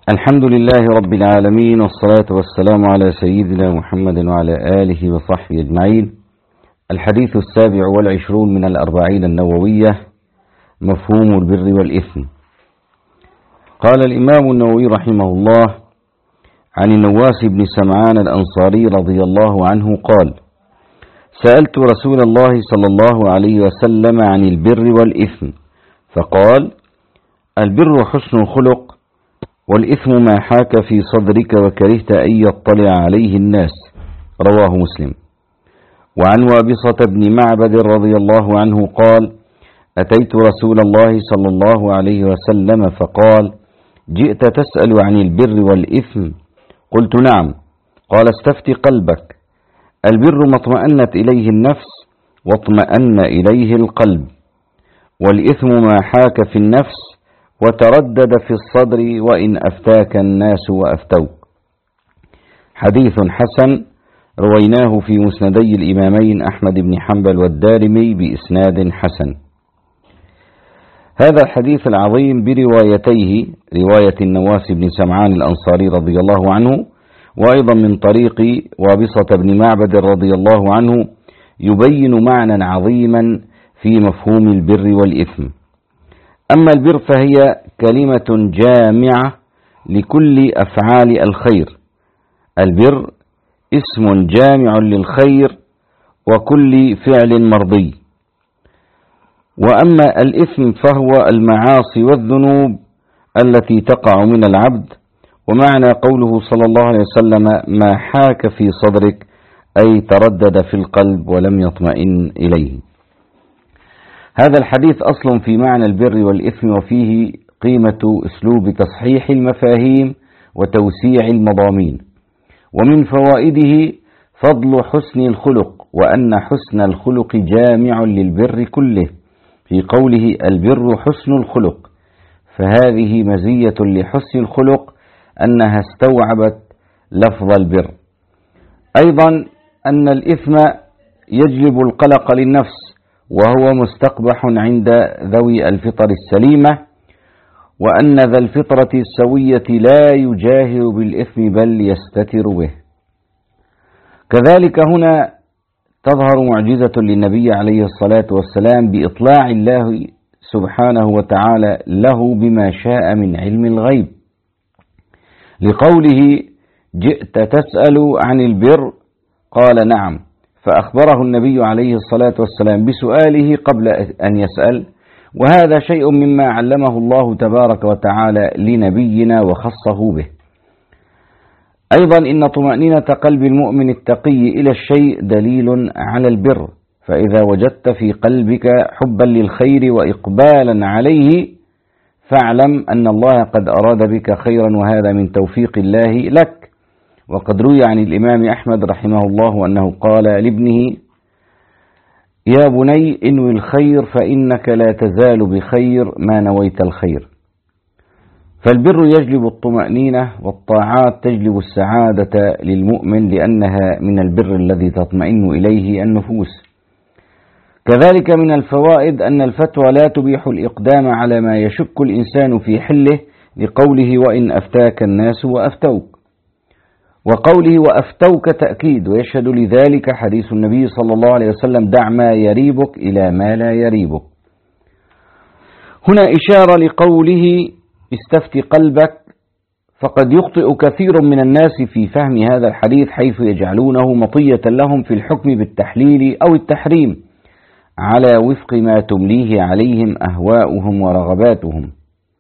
الحمد لله رب العالمين، والصلاة والسلام على سيدنا محمد وعلى آله وصحبه أجمعين. الحديث 27 من الأربعين النووية: مفهوم البر والإثم. قال الإمام النووي رحمه الله عن النواس بن سمعان الأنصاري رضي الله عنه قال: سألت رسول الله صلى الله عليه وسلم عن البر والإثم، فقال: البر حسن الخلق، والإثم ما حاك في صدرك وكرهت أن يطلع عليه الناس. رواه مسلم. وعن وابصة بن معبد رضي الله عنه قال: أتيت رسول الله صلى الله عليه وسلم فقال: جئت تسأل عن البر والإثم؟ قلت: نعم. قال: استفت قلبك. البر ما اطمأنت إليه النفس واطمأن إليه القلب، والإثم ما حاك في النفس وتردد في الصدر وإن أفتاك الناس وأفتوك. حديث حسن رويناه في مسندي الإمامين أحمد بن حنبل والدارمي بإسناد حسن. هذا الحديث العظيم بروايتيه، رواية النواس بن سمعان الأنصاري رضي الله عنه، وأيضا من طريق وابصة بن معبد رضي الله عنه، يبين معنى عظيما في مفهوم البر والإثم. أما البر فهي كلمة جامعة لكل أفعال الخير. البر اسم جامع للخير وكل فعل مرضي. وأما الإثم فهو المعاصي والذنوب التي تقع من العبد. ومعنى قوله صلى الله عليه وسلم: ما حاك في صدرك، أي تردد في القلب ولم يطمئن إليه. هذا الحديث أصل في معنى البر والإثم، وفيه قيمة أسلوب تصحيح المفاهيم وتوسيع المضامين. ومن فوائده فضل حسن الخلق، وأن حسن الخلق جامع للبر كله، في قوله: البر حسن الخلق. فهذه مزية لحسن الخلق أنها استوعبت لفظ البر. أيضا أن الإثم يجلب القلق للنفس، وهو مستقبح عند ذوي الفطر السليمة، وأن ذا الفطرة السوية لا يجاهر بالإثم بل يستتر به. كذلك هنا تظهر معجزة للنبي عليه الصلاة والسلام بإطلاع الله سبحانه وتعالى له بما شاء من علم الغيب، لقوله: جئت تسأل عن البر؟ قال: نعم. فأخبره النبي عليه الصلاة والسلام بسؤاله قبل أن يسأل، وهذا شيء مما علمه الله تبارك وتعالى لنبينا وخصه به. أيضا إن طمأنينة قلب المؤمن التقي إلى الشيء دليل على البر، فإذا وجدت في قلبك حبا للخير وإقبالا عليه فاعلم أن الله قد أراد بك خيرا، وهذا من توفيق الله لك. وقد روي عن الإمام أحمد رحمه الله أنه قال لابنه: يا بني انوي الخير فإنك لا تزال بخير ما نويت الخير. فالبر يجلب الطمأنينة، والطاعات تجلب السعادة للمؤمن، لأنها من البر الذي تطمئن إليه النفوس. كذلك من الفوائد أن الفتوى لا تبيح الإقدام على ما يشك الإنسان في حله، لقوله: وإن أفتاك الناس وأفتوك. وقوله وأفتوك تأكيد، ويشهد لذلك حديث النبي صلى الله عليه وسلم: دع ما يريبك إلى ما لا يريبك. هنا إشارة لقوله: استفت قلبك، فقد يخطئ كثير من الناس في فهم هذا الحديث، حيث يجعلونه مطية لهم في الحكم بالتحليل أو التحريم على وفق ما تمليه عليهم أهواؤهم ورغباتهم،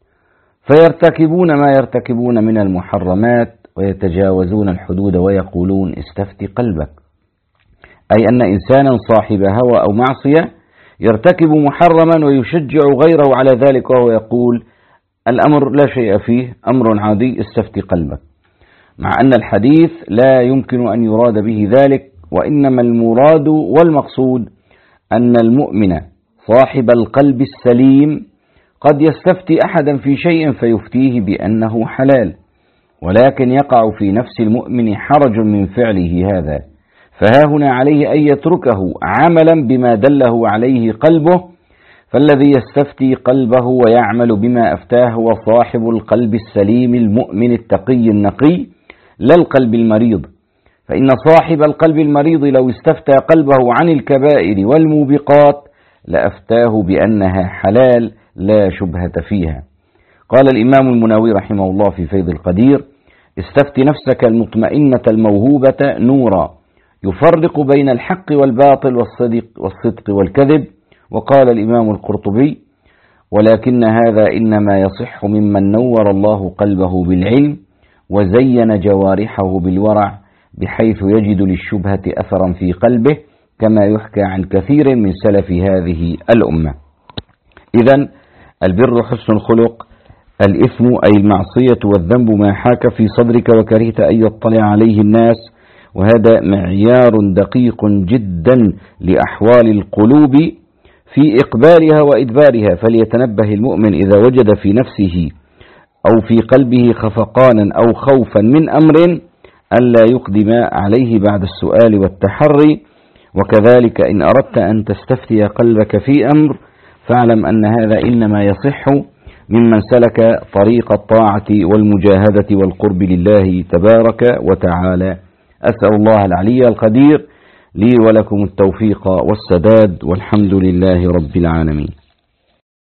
فيرتكبون ما يرتكبون من المحرمات ويتجاوزون الحدود ويقولون: استفت قلبك، أي أن إنسانا صاحب هوى أو معصية يرتكب محرما ويشجع غيره على ذلك، وهو يقول: الأمر لا شيء فيه، أمر عادي، استفت قلبك. مع أن الحديث لا يمكن أن يراد به ذلك، وإنما المراد والمقصود أن المؤمن صاحب القلب السليم قد يستفتي أحدا في شيء فيفتيه بأنه حلال، ولكن يقع في نفس المؤمن حرج من فعله هذا، فها هنا عليه أن يتركه عملا بما دله عليه قلبه، فالذي يستفتي قلبه ويعمل بما أفتاه هو صاحب القلب السليم المؤمن التقي النقي، لا القلب المريض. فإن صاحب القلب المريض لو استفتى قلبه عن الكبائر والموبقات لأفتاه بأنها حلال لا شبهة فيها. قال الإمام المناوي رحمه الله في فيض القدير: استفت نفسك المطمئنة الموهوبة نورا يفرق بين الحق والباطل والصدق والكذب. وقال الإمام القرطبي: ولكن هذا إنما يصح ممن نور الله قلبه بالعلم وزين جوارحه بالورع، بحيث يجد للشبهة أثرا في قلبه، كما يحكى عن كثير من سلف هذه الأمة. إذن البر حسن الخلق، الإثم أي المعصية والذنب ما حاك في صدرك وكرهت أن يطلع عليه الناس، وهذا معيار دقيق جدا لأحوال القلوب في إقبالها وإدبارها. فليتنبه المؤمن إذا وجد في نفسه أو في قلبه خفقانا أو خوفا من أمر ألا يقدم عليه بعد السؤال والتحري. وكذلك إن أردت أن تستفتي قلبك في أمر فاعلم أن هذا إنما يصح ممن سلك طريق الطاعة والمجاهدة والقرب لله تبارك وتعالى. أسأل الله العلي القدير لي ولكم التوفيق والسداد، والحمد لله رب العالمين.